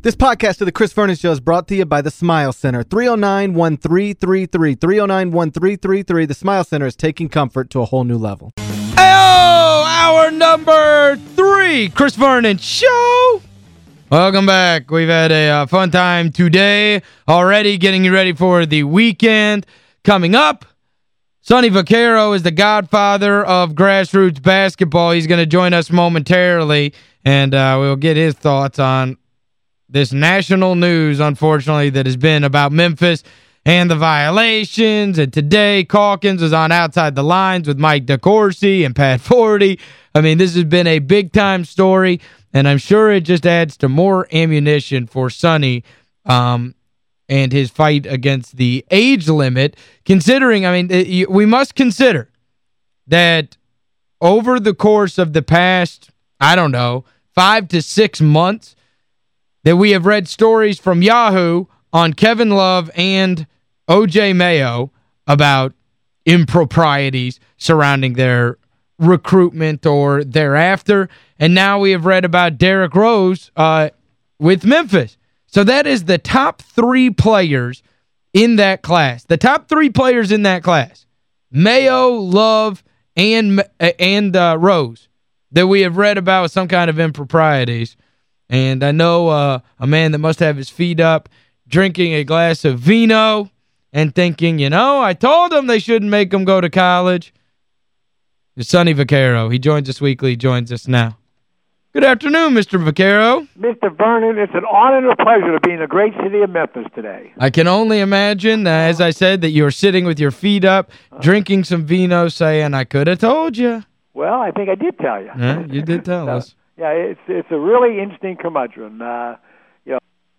This podcast of the Chris Vernon Show is brought to you by the Smile Center. 309-1333. 309-1333. The Smile Center is taking comfort to a whole new level. Hey-oh! Hour number 3, Chris Vernon Show. Welcome back. We've had a fun time today already, getting you ready for the weekend. Coming up, Sonny Vaccaro is the godfather of grassroots basketball. He's going to join us momentarily, and we'll get his thoughts on this national news, unfortunately, that has been about Memphis and the violations. And today, Calkins was on Outside the Lines with Mike DeCourcy and Pat Forty. I mean, this has been a big-time story, and I'm sure it just adds to more ammunition for Sonny and his fight against the age limit, considering, I mean, we must consider that over the course of the past, I don't know, 5 to 6 months, that we have read stories from Yahoo on Kevin Love and O.J. Mayo about improprieties surrounding their recruitment or thereafter. And now we have read about Derrick Rose with Memphis. So that is the top 3 players in that class. The top 3 players in that class, Mayo, Love, and Rose, that we have read about with some kind of improprieties. And I know a man that must have his feet up drinking a glass of vino and thinking, you know, I told them they shouldn't make them go to college. It's Sonny Vaccaro. He joins us weekly. He joins us now. Good afternoon, Mr. Vaccaro. Mr. Vernon, it's an honor and a pleasure to be in the great city of Memphis today. I can only imagine, as I said, that you're sitting with your feet up, drinking some vino, saying, I could have told you. Well, I think I did tell you. Yeah, you did tell us. Yeah, it's a really interesting curmudgeon. You know,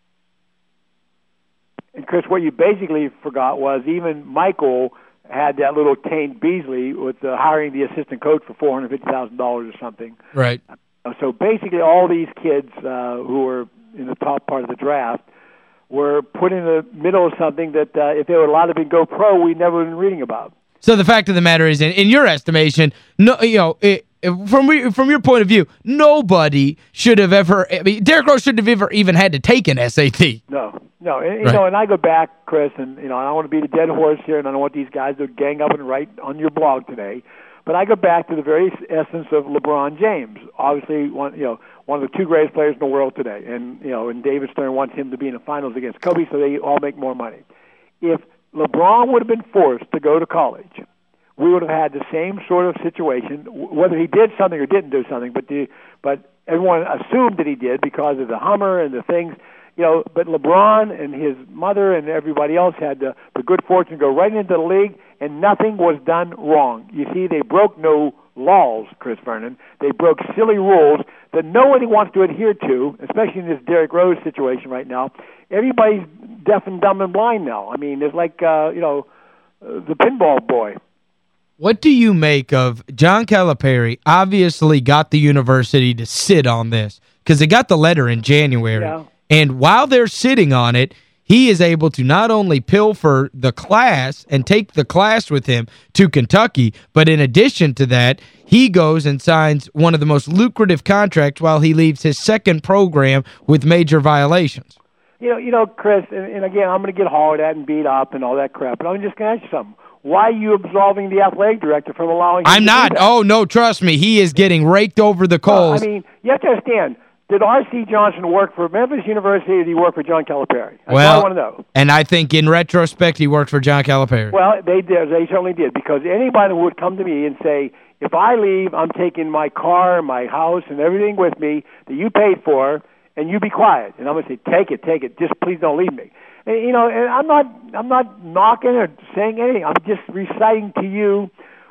and Chris, what you basically forgot was even Michael had that little taint Beasley with hiring the assistant coach for $450,000 or something. Right. So basically all these kids who were in the top part of the draft were put in the middle of something that if they were allowed to go pro, we never would have been reading about. So the fact of the matter is, in your estimation, no, you know, from your point of view, nobody should have ever, I mean, Derrick Rose shouldn't have ever even had to take an SAT. No. And, you know, and I go back, Chris, and, you know, I don't want to beat a dead horse here, and I don't want these guys to gang up and write on your blog today, but I go back to the very essence of LeBron James, obviously one of the 2 greatest players in the world today, and, you know, and David Stern wants him to be in the finals against Kobe so they all make more money. If LeBron would have been forced to go to college, we would have had the same sort of situation, whether he did something or didn't do something, but everyone assumed that he did because of the Hummer and the things, you know, but LeBron and his mother and everybody else had the good fortune to go right into the league, and nothing was done wrong. You see, they broke no laws, Chris Vernon. They broke silly rules that nobody wants to adhere to, especially in this Derrick Rose situation right now. Everybody's deaf and dumb and blind now. I mean, it's like, you know, the pinball boy. What do you make of John Calipari obviously got the university to sit on this because they got the letter in January. Yeah. And while they're sitting on it, he is able to not only pilfer the class and take the class with him to Kentucky, but in addition to that, he goes and signs one of the most lucrative contracts while he leaves his second program with major violations. You know, Chris, and again, I'm going to get hollered at and beat up and all that crap, but I'm just going to ask you something. Why are you absolving the athletic director from allowing him I'm not. Oh, no, trust me. He is getting raked over the coals. I mean, you have to understand, did R.C. Johnson work for Memphis University or did he work for John Calipari? That's well, what I want to know. And I think in retrospect, he worked for John Calipari. Well, they did. They certainly did, because anybody would come to me and say, if I leave, I'm taking my car, my house, and everything with me that you paid for, and you be quiet. And I'm going to say, take it. Just please don't leave me. And, you know, and I'm not knocking or saying anything. I'm just reciting to you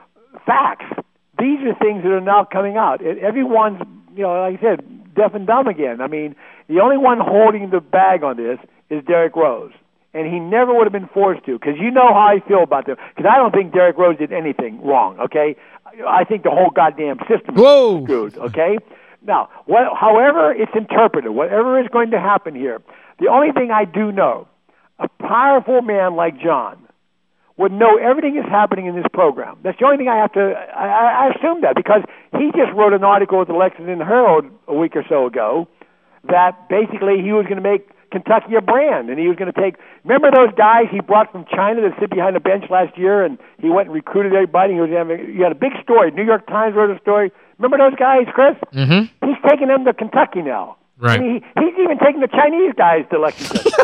facts. These are things that are now coming out. Everyone's, you know, like I said, deaf and dumb again. I mean, the only one holding the bag on this is Derrick Rose. And he never would have been forced to, because you know how I feel about this. Because I don't think Derrick Rose did anything wrong, okay? I think the whole goddamn system is screwed, okay? Now, however it's interpreted, whatever is going to happen here, the only thing I do know, a powerful man like John would know everything is happening in this program. That's the only thing I have to, I assume that, because he just wrote an article with the Lexington Herald a week or so ago that basically he was going to make Kentucky a brand, and he was going to take. Remember those guys he brought from China that sit behind the bench last year, and he went and recruited everybody. He was having. You had a big story. New York Times wrote a story. Remember those guys, Chris? Mm-hmm. He's taking them to Kentucky now. Right. I mean, he's even taking the Chinese guys to Lexington.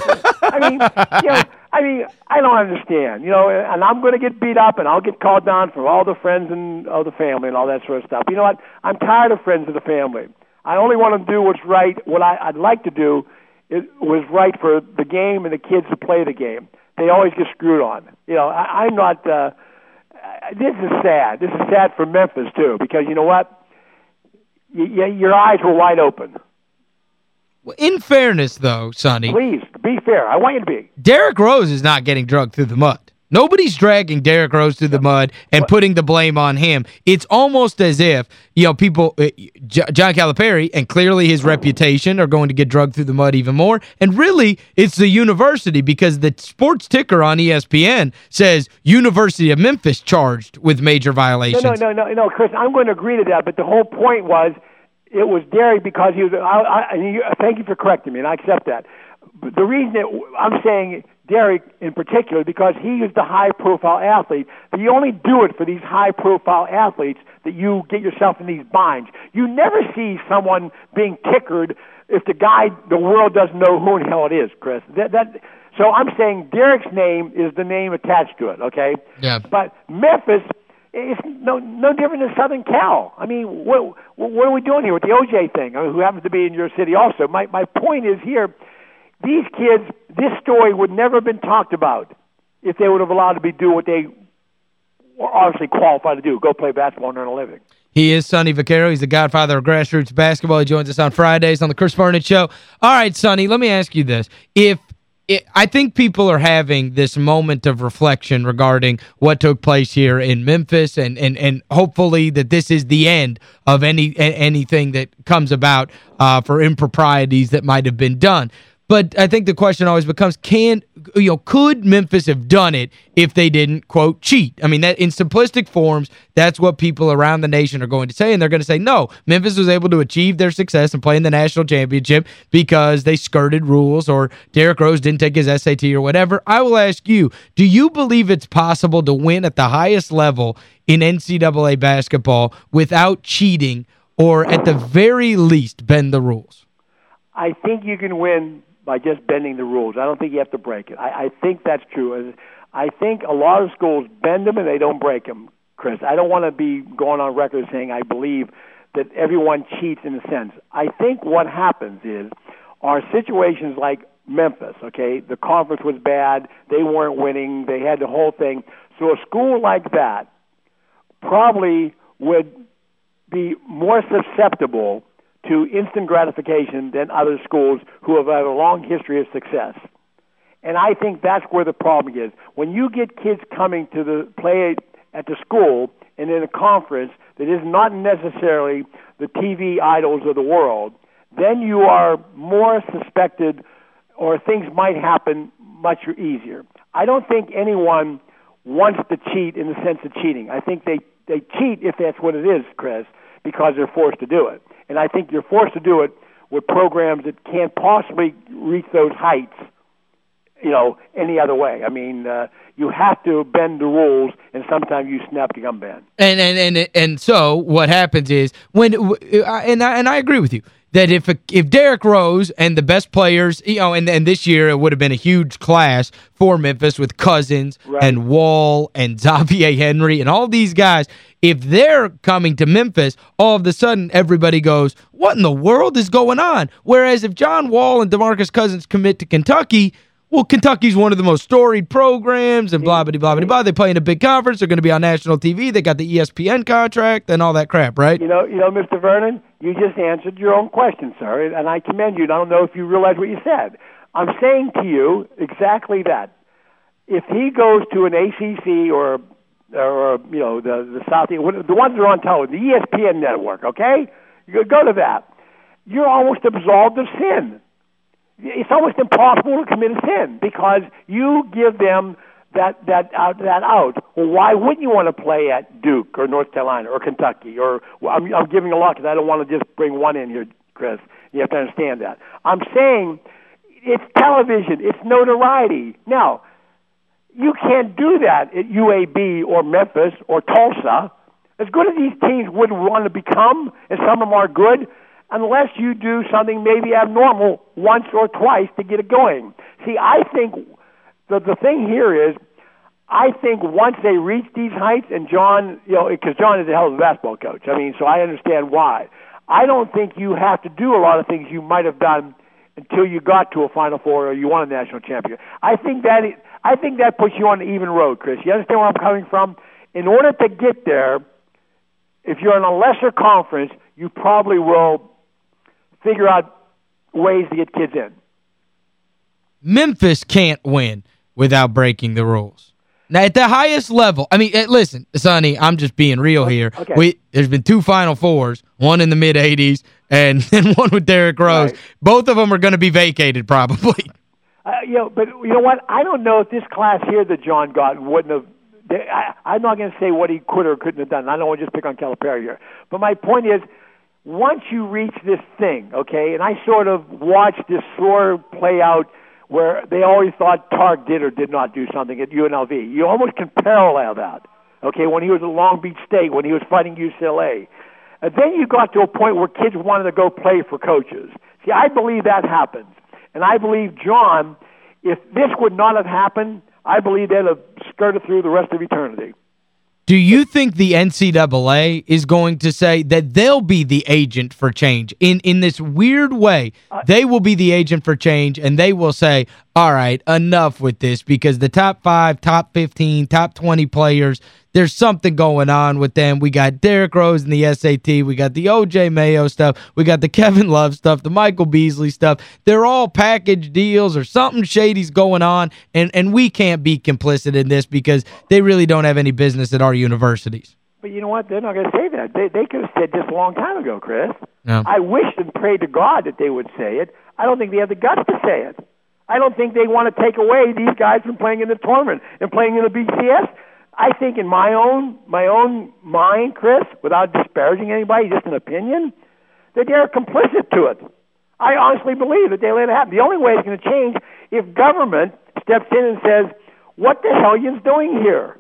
I mean, I don't understand. And I'm going to get beat up, and I'll get called down from all the friends and of the family and all that sort of stuff. You know what? I'm tired of friends of the family. I only want to do what's right. What I'd like to do was right for the game and the kids who play the game. They always get screwed on. I'm not. This is sad. This is sad for Memphis too, because you know what? Your eyes were wide open. In fairness, though, Sonny. Please, be fair. I want you to be. Derrick Rose is not getting drugged through the mud. Nobody's dragging Derrick Rose through the mud and putting the blame on him. It's almost as if, people, John Calipari, and clearly his reputation, are going to get drugged through the mud even more. And really, it's the university, because the sports ticker on ESPN says University of Memphis charged with major violations. No, Chris, I'm going to agree to that, but the whole point was it was Derrick because he was thank you for correcting me, and I accept that. But the reason I'm saying Derrick in particular, because he is the high-profile athlete. But you only do it for these high-profile athletes that you get yourself in these binds. You never see someone being tickered if the world doesn't know who in hell it is, Chris. So I'm saying Derrick's name is the name attached to it, okay? Yeah. But Memphis is no different than Southern Cal. I mean, what are we doing here with the OJ thing? I mean, who happens to be in your city also. My point is here, these kids, this story would never have been talked about if they would have allowed to do what they were obviously qualified to do, go play basketball and earn a living. He is Sonny Vaccaro. He's the godfather of grassroots basketball. He joins us on Fridays on the Chris Vernon Show. All right, Sonny, let me ask you this. I think people are having this moment of reflection regarding what took place here in Memphis, and hopefully that this is the end of anything that comes about for improprieties that might have been done. But I think the question always becomes, could Memphis have done it if they didn't, quote, cheat? I mean, that in simplistic forms, that's what people around the nation are going to say, and they're going to say, no, Memphis was able to achieve their success and play in the national championship because they skirted rules or Derrick Rose didn't take his SAT or whatever. I will ask you, do you believe it's possible to win at the highest level in NCAA basketball without cheating, or at the very least bend the rules? I think you can win by just bending the rules. I don't think you have to break it. I think that's true. I think a lot of schools bend them and they don't break them, Chris. I don't want to be going on record saying I believe that everyone cheats in a sense. I think what happens are situations like Memphis, okay? The conference was bad. They weren't winning. They had the whole thing. So a school like that probably would be more susceptible to instant gratification than other schools who have had a long history of success. And I think that's where the problem is. When you get kids coming to the play at the school and in a conference that is not necessarily the TV idols of the world, then you are more suspected, or things might happen much easier. I don't think anyone wants to cheat in the sense of cheating. I think they cheat, if that's what it is, Chris, because they're forced to do it. And I think you're forced to do it with programs that can't possibly reach those heights, any other way. I mean, you have to bend the rules, and sometimes you snap the gum band. And so what happens is and I agree with you that if Derrick Rose and the best players, and this year it would have been a huge class for Memphis with Cousins and Wall and Xavier Henry and all these guys, if they're coming to Memphis, all of a sudden everybody goes, what in the world is going on? Whereas if John Wall and DeMarcus Cousins commit to Kentucky, well, Kentucky's one of the most storied programs and blah-blah-blah-blah. They play in a big conference. They're going to be on national TV. They got the ESPN contract and all that crap, right? Mr. Vernon, you just answered your own question, sir, and I commend you. I don't know if you realize what you said. I'm saying to you exactly that. If he goes to an ACC or the South, the ones that are on television, the ESPN network, okay? You go to that. You're almost absolved of sin. It's almost impossible to commit a sin because you give them that out. Well, why wouldn't you want to play at Duke or North Carolina or Kentucky? Or I'm giving a lot because I don't want to just bring one in here, Chris. You have to understand that. I'm saying it's television. It's notoriety. Now, you can't do that at UAB or Memphis or Tulsa. As good as these teams would want to become, and some of them are good, unless you do something maybe abnormal once or twice to get it going. See, I think the thing here is, I think once they reach these heights, and John, because John is a hell of a basketball coach. I mean, so I understand why. I don't think you have to do a lot of things you might have done until you got to a Final Four or you won a national championship. I think that puts you on an even road, Chris. You understand where I'm coming from? In order to get there, if you're in a lesser conference, you probably will figure out ways to get kids in. Memphis can't win without breaking the rules. Now, at the highest level, I mean, listen, Sonny, I'm just being real here. Okay. There's been 2 Final Fours, one in the mid-'80s and then one with Derrick Rose. Right. Both of them are going to be vacated probably. But you know what? I don't know if this class here that John got wouldn't have. I'm not going to say what he could or couldn't have done. I don't want to just pick on Calipari here. But my point is, once you reach this thing, okay, and I sort of watched this sort of play out where they always thought Tark did or did not do something at UNLV. You almost can parallel that, okay, when he was at Long Beach State, when he was fighting UCLA. And then you got to a point where kids wanted to go play for coaches. See, I believe that happens. And I believe, John, if this would not have happened, I believe they'd have skirted through the rest of eternity. Do you think the NCAA is going to say that they'll be the agent for change? In this weird way, they will be the agent for change, and they will say, all right, enough with this, because the top 5, top 15, top 20 players, there's something going on with them. We got Derrick Rose in the SAT. We got the O.J. Mayo stuff. We got the Kevin Love stuff, the Michael Beasley stuff. They're all package deals or something shady's going on, and we can't be complicit in this because they really don't have any business at our universities. But you know what? They're not going to say that. They could have said this a long time ago, Chris. No. I wished and prayed to God that they would say it. I don't think they have the guts to say it. I don't think they want to take away these guys from playing in the tournament and playing in the BCS. I think in my own mind, Chris, without disparaging anybody, just an opinion, that they're complicit to it. I honestly believe that they let it happen. The only way it's going to change if government steps in and says, what the hell are you doing here?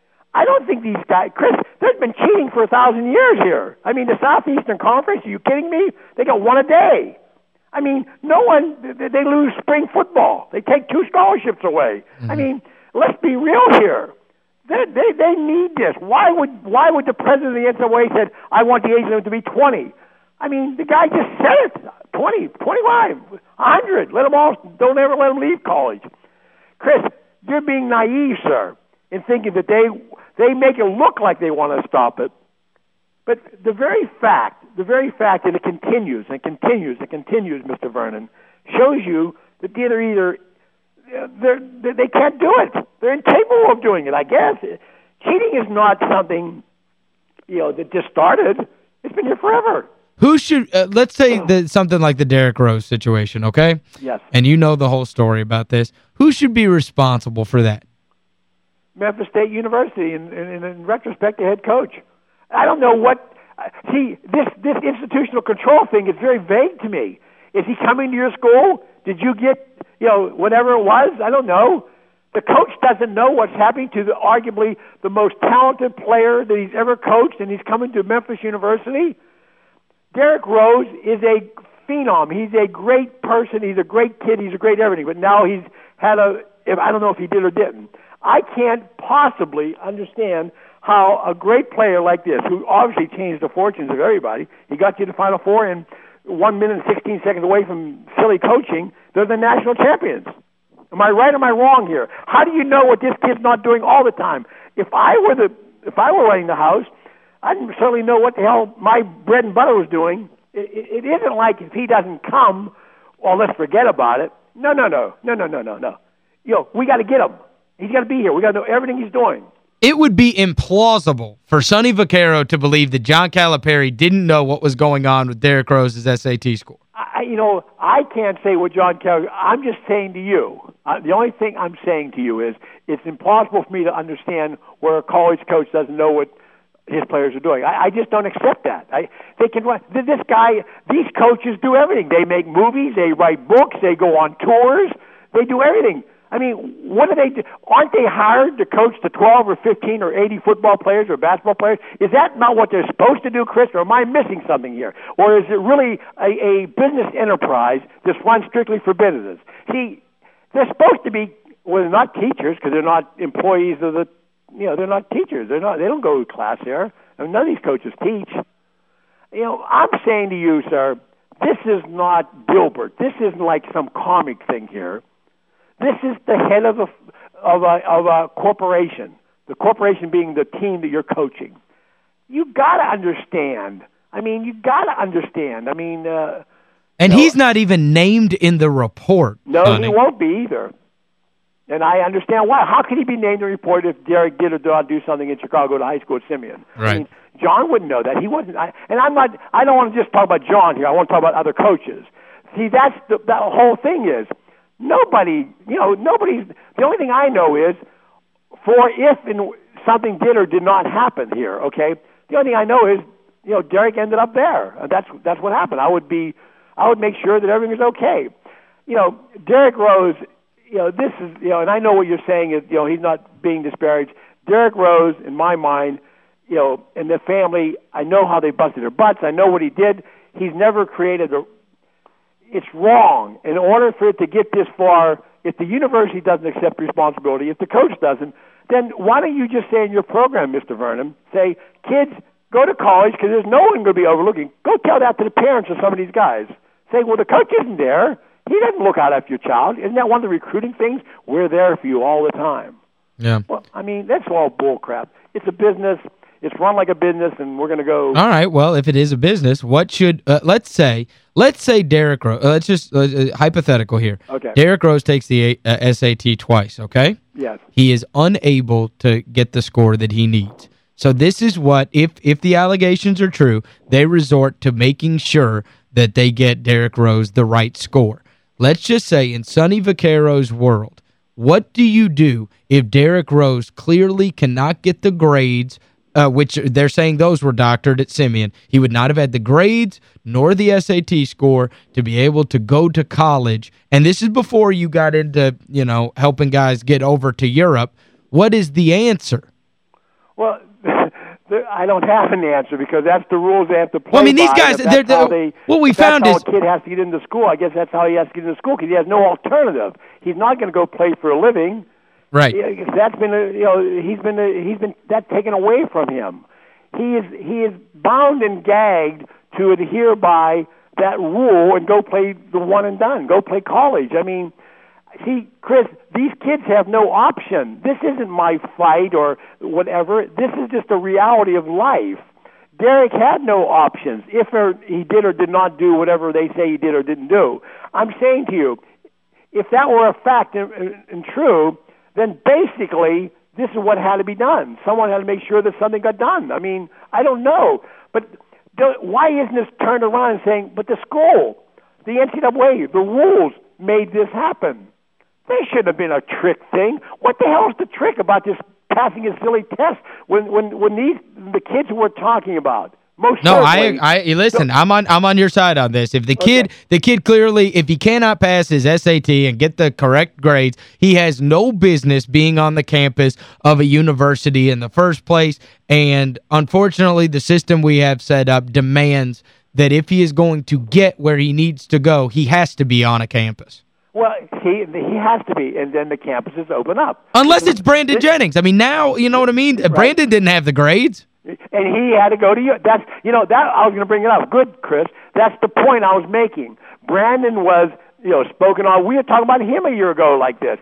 I don't think these guys, Chris, there's been cheating for 1,000 years here. I mean, the Southeastern Conference, are you kidding me? They got one a day. I mean, they lose spring football. They take 2 scholarships away. I mean, let's be real here. They need this. Why would the president of the NCAA said, I want the age limit to be 20? I mean, the guy just said it. 20, 25, 100. Don't ever let them leave college. Chris, you're being naive, sir, in thinking that they make it look like they want to stop it. But the very fact that it continues, Mr. Vernon, shows you that they can't do it. They're incapable of doing it, I guess. Cheating is not something, that just started. It's been here forever. Who should, let's say something like the Derrick Rose situation, okay? Yes. And you know the whole story about this. Who should be responsible for that? Memphis State University, and in retrospect, the head coach. I don't know what, see, this institutional control thing is very vague to me. Is he coming to your school? Did you get, whatever it was? I don't know. The coach doesn't know what's happening to arguably the most talented player that he's ever coached, and he's coming to Memphis University. Derrick Rose is a phenom. He's a great person. He's a great kid. He's a great everything. But now he's had I don't know if he did or didn't. I can't possibly understand how a great player like this, who obviously changed the fortunes of everybody, he got you to the Final Four and 1 minute and 16 seconds away from silly coaching, they're the national champions. Am I right or am I wrong here? How do you know what this kid's not doing all the time? If I were running the house, I'd certainly know what the hell my bread and butter was doing. It isn't like if he doesn't come, well, let's forget about it. No. We got to get him. He's got to be here. We got to know everything he's doing. It would be implausible for Sonny Vaccaro to believe that John Calipari didn't know what was going on with Derrick Rose's SAT score. I can't say what John Calipari... I'm just saying to you, the only thing I'm saying to you is it's impossible for me to understand where a college coach doesn't know what his players are doing. I just don't accept that. These coaches do everything. They make movies, they write books, they go on tours, they do everything. I mean, what do they do? Aren't they hired to coach the 12 or 15 or 80 football players or basketball players? Is that not what they're supposed to do, Chris, or am I missing something here? Or is it really a business enterprise that's run strictly for business? See, they're supposed to be, well, they're not teachers because they're not employees of the, they're not teachers. They don't go to class there. I mean, none of these coaches teach. I'm saying to you, sir, this is not Dilbert. This isn't like some comic thing here. This is the head of a corporation, the corporation being the team that you're coaching. You got to understand. I mean, and he's not even named in the report. No, Sonny. He won't be either. And I understand why. How could he be named in the report if Derek did or did not do something in Chicago to high school at Simeon? Right. I mean, John wouldn't know that. He wasn't. I don't want to just talk about John here. I want to talk about other coaches. See, that whole thing is, nobody's, the only thing I know is if something did or did not happen here, okay? The only thing I know is, Derek ended up there. That's what happened. I would make sure that everything was okay. Derek Rose, this is, and I know what you're saying is, he's not being disparaged. Derek Rose, in my mind, and the family, I know how they busted their butts. I know what he did. He's never created it's wrong. In order for it to get this far, if the university doesn't accept responsibility, if the coach doesn't, then why don't you just say in your program, Mr. Vernon, say, kids, go to college because there's no one going to be overlooking. Go tell that to the parents of some of these guys. Say, well, the coach isn't there. He doesn't look out after your child. Isn't that one of the recruiting things? We're there for you all the time. Yeah. Well, I mean, that's all bull crap. It's a business. It's run like a business, and we're going to go... All right, well, if it is a business, what should... let's say Derek Rose... let's just... hypothetical here. Okay. Derek Rose takes the SAT twice, okay? Yes. He is unable to get the score that he needs. So this is what, if the allegations are true, they resort to making sure that they get Derek Rose the right score. Let's just say, in Sonny Vaccaro's world, what do you do if Derek Rose clearly cannot get the grades... which they're saying those were doctored at Simeon. He would not have had the grades nor the SAT score to be able to go to college. And this is before you got into, helping guys get over to Europe. What is the answer? Well, I don't have an answer because that's the rules they have to play Well, I mean, these guys, what we found is... That's how a kid has to get into school. I guess that's how he has to get into school because he has no alternative. He's not going to go play for a living. Right. That's been he's been that taken away from him. He is bound and gagged to adhere by that rule and go play the one and done. Go play college. I mean, see, Chris, these kids have no option. This isn't my fight or whatever. This is just a reality of life. Derek had no options if he did or did not do whatever they say he did or didn't do. I'm saying to you, if that were a fact and true, then basically this is what had to be done. Someone had to make sure that something got done. I mean, I don't know. But why isn't this turned around and saying, but the school, the NCAA, the rules made this happen? They shouldn't have been a trick thing. What the hell is the trick about this passing a silly test when the kids we're talking about? Most no, certainly. Listen, I'm on your side on this. If the kid clearly, if he cannot pass his SAT and get the correct grades, he has no business being on the campus of a university in the first place. And unfortunately, the system we have set up demands that if he is going to get where he needs to go, he has to be on a campus. Well, he has to be, and then the campuses open up. Unless it's Brandon Jennings. I mean, now, you know what I mean? Right. Brandon didn't have the grades. And he had to go to Europe. That I was going to bring it up. Good, Chris. That's the point I was making. Brandon was, spoken on. We were talking about him a year ago like this.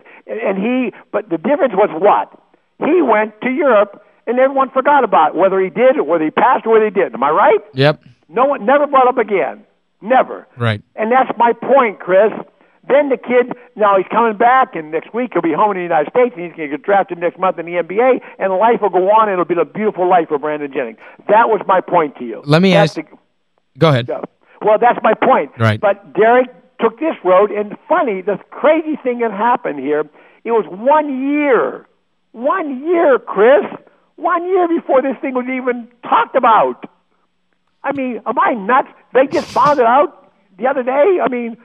But the difference was what? He went to Europe, and everyone forgot about it, whether he did, or whether he passed, or whether he didn't. Am I right? Yep. No one never brought up again. Never. Right. And that's my point, Chris. Then the kid, now he's coming back, and next week he'll be home in the United States, and he's going to get drafted next month in the NBA, and life will go on, and it'll be a beautiful life for Brandon Jennings. That was my point to you. Let me ask... Go ahead. Well, that's my point. Right. But Derek took this road, and funny, the crazy thing that happened here, it was 1 year. 1 year, Chris. 1 year before this thing was even talked about. I mean, am I nuts? They just found it out the other day. I mean,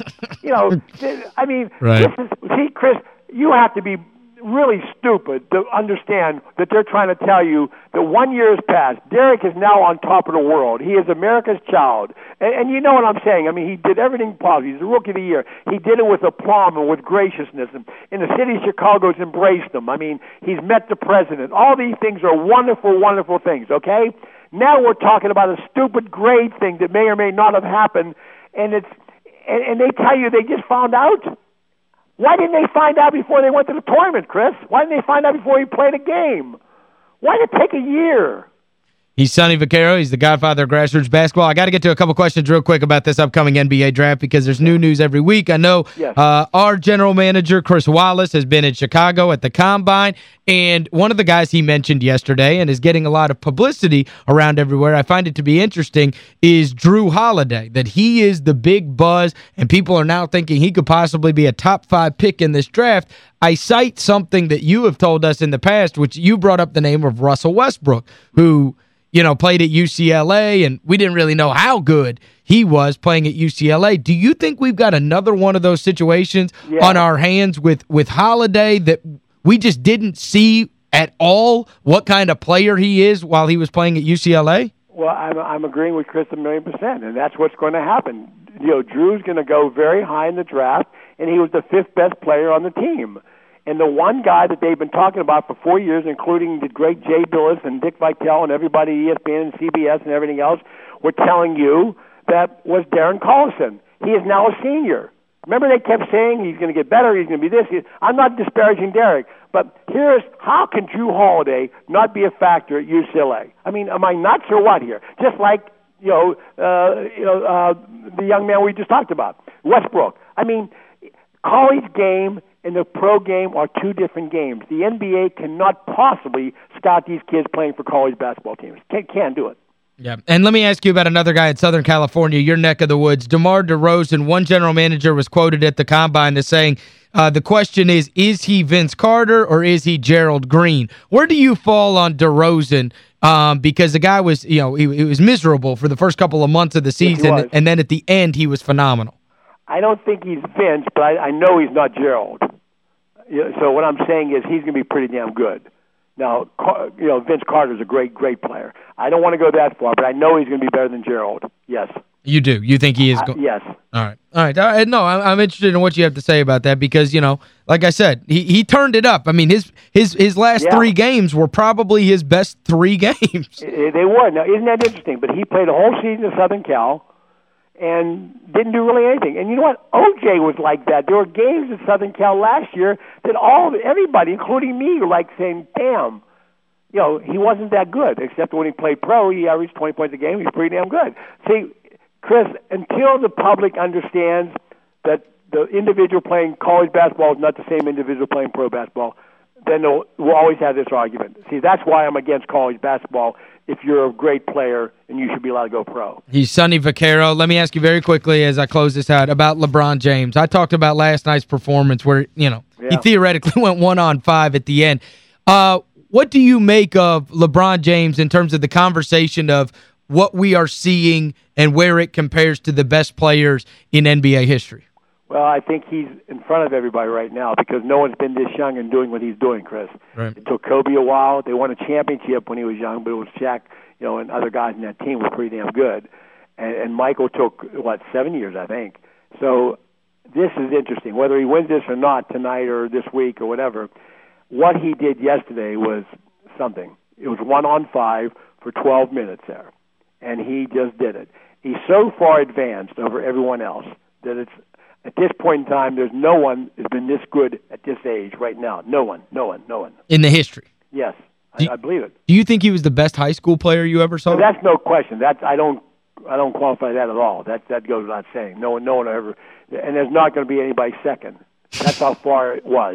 right. See, Chris, you have to be really stupid to understand that they're trying to tell you that 1 year has passed. Derek is now on top of the world. He is America's child. And you know what I'm saying. I mean, he did everything possible. He's the Rookie of the Year. He did it with aplomb and with graciousness. And the city of Chicago's embraced him. I mean, he's met the president. All these things are wonderful, wonderful things, okay? Now we're talking about a stupid grade thing that may or may not have happened, and they tell you they just found out. Why didn't they find out before they went to the tournament, Chris? Why didn't they find out before he played a game? Why did it take a year? He's Sonny Vaccaro. He's the godfather of grassroots basketball. I got to get to a couple questions real quick about this upcoming NBA draft because there's new news every week. I know our general manager, Chris Wallace, has been in Chicago at the Combine, and one of the guys he mentioned yesterday and is getting a lot of publicity around everywhere, I find it to be interesting, is Jrue Holiday, that he is the big buzz, and people are now thinking he could possibly be a top 5 pick in this draft. I cite something that you have told us in the past, which you brought up the name of Russell Westbrook, who played at UCLA, and we didn't really know how good he was playing at UCLA. Do you think we've got another one of those situations on our hands with Holiday that we just didn't see at all what kind of player he is while he was playing at UCLA? Well, I'm agreeing with Chris 1,000,000%, and that's what's going to happen. Drew's going to go very high in the draft, and he was the 5th best player on the team. And the one guy that they've been talking about for 4 years, including the great Jay Billis and Dick Vitale and everybody, ESPN and CBS and everything else, were telling you that was Darren Collison. He is now a senior. Remember they kept saying he's going to get better, he's going to be this. I'm not disparaging Derek, but here's how can Jrue Holiday not be a factor at UCLA? I mean, am I nuts or what here? Just like, the young man we just talked about, Westbrook. I mean, college game and the pro game are 2 different games. The NBA cannot possibly scout these kids playing for college basketball teams. Can't do it. Yeah, and let me ask you about another guy in Southern California, your neck of the woods, DeMar DeRozan. One general manager was quoted at the Combine as saying, the question is he Vince Carter or is he Gerald Green? Where do you fall on DeRozan? Because the guy was, he was miserable for the first couple of months of the season, and then at the end he was phenomenal. I don't think he's Vince, but I know he's not Gerald. So what I'm saying is he's going to be pretty damn good. Now, Vince Carter's a great, great player. I don't want to go that far, but I know he's going to be better than Gerald. Yes. You do? You think he is? Yes. All right. No, I'm interested in what you have to say about that because, like I said, he turned it up. I mean, his last 3 games were probably his best 3 games. They were. Now, isn't that interesting? But he played a whole season at Southern Cal and didn't do really anything. And you know what? OJ was like that. There were games at Southern Cal last year that everybody, including me, were like saying, damn, he wasn't that good, except when he played pro, he averaged 20 points a game. He's pretty damn good. See, Chris, until the public understands that the individual playing college basketball is not the same individual playing pro basketball, then we'll always have this argument. See, that's why I'm against college basketball if you're a great player and you should be allowed to go pro. He's Sonny Vaccaro. Let me ask you very quickly as I close this out about LeBron James. I talked about last night's performance where, he theoretically went 1-on-5 at the end. What do you make of LeBron James in terms of the conversation of what we are seeing and where it compares to the best players in NBA history? Well, I think he's in front of everybody right now because no one's been this young and doing what he's doing, Chris. Right. It took Kobe a while. They won a championship when he was young, but it was Shaq, and other guys in that team were pretty damn good. And Michael took, 7 years, I think. So this is interesting. Whether he wins this or not tonight or this week or whatever, what he did yesterday was something. It was 1-on-5 for 12 minutes there, and he just did it. He's so far advanced over everyone else that it's, at this point in time, there's no one has been this good at this age right now. No one. In the history? Yes, I believe it. Do you think he was the best high school player you ever saw? No, that's no question. I don't qualify that at all. That goes without saying. No one ever, and there's not going to be anybody second. That's how far it was.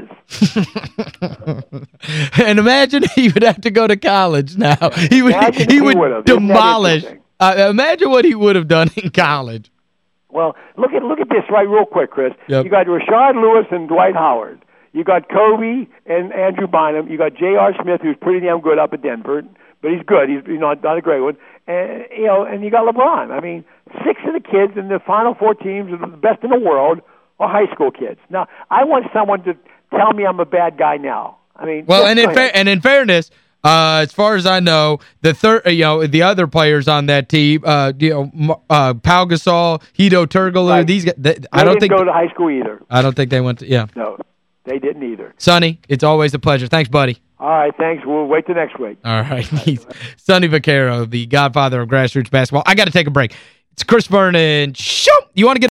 And imagine he would have to go to college now. He would demolish. Imagine what he would have done in college. Well, look at this real quick, Chris. Yep. You got Rashard Lewis and Dwight Howard. You got Kobe and Andrew Bynum. You got J.R. Smith, who's pretty damn good up at Denver, but he's good. He's not a great one. And and you got LeBron. I mean, 6 of the kids in the Final Four teams are the best in the world are high school kids. Now, I want someone to tell me I'm a bad guy now. I mean, well, and in fairness, as far as I know, the other players on that team, Pau Gasol, Hedo Turkoglu, right. These guys, they didn't go to high school either. I don't think they went to, yeah. No, they didn't either. Sonny, it's always a pleasure. Thanks, buddy. All right, thanks. We'll wait till next week. All right. Sonny Vaccaro, the godfather of grassroots basketball. I got to take a break. It's Chris Vernon Show. You want to get